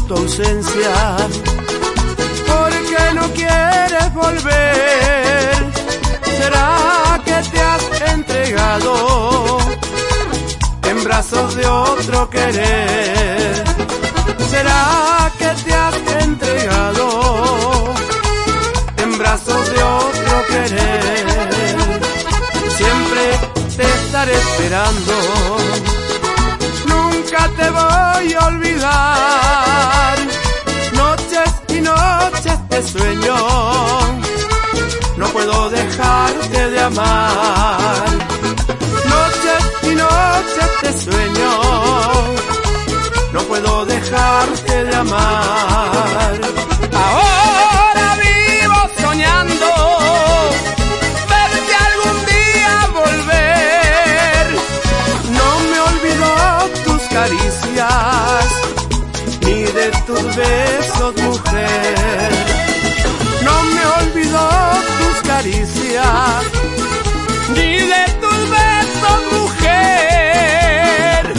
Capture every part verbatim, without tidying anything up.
tu ausencia. ¿Por qué no quieres volver? ¿Será que te has entregado en brazos de otro querer? ¿Será que te has entregado en brazos de otro querer? Siempre te estaré esperando, nunca te voy a olvidar. Noches y noches te sueño, no puedo dejarte de amar. Noches y noches te sueño, no puedo dejarte de amar. Ahora vivo soñando verte algún día volver. No me olvido tus caricias ni de tus besos, mujer. No me olvido tus caricias ni de tus besos, mujer.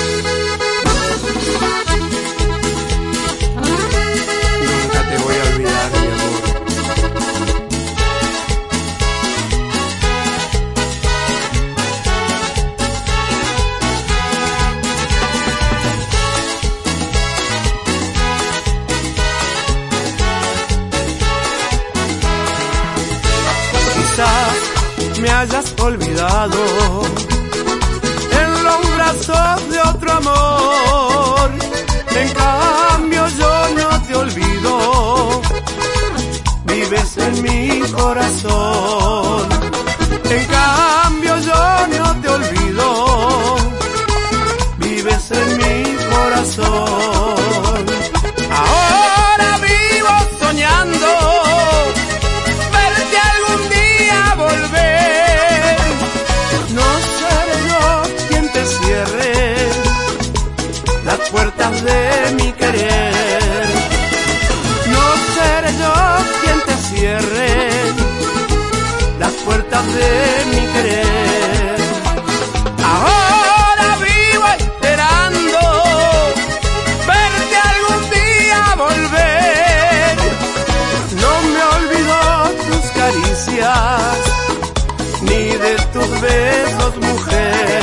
Nunca te voy a olvidar, mi amor. Quizás me hayas olvidado en los brazos de otro amor. En cambio yo no te olvido, vives en mi corazón. En cambio yo no te olvido, vives en mi corazón. Ahora vivo soñando verte algún día volver. No seré yo quien te cierre las puertas de mi querer. No seré yo quien te cierre las puertas de mi querer. Ahora vivo esperando verte algún día volver. No me olvido tus caricias ni de tus besos, mujer.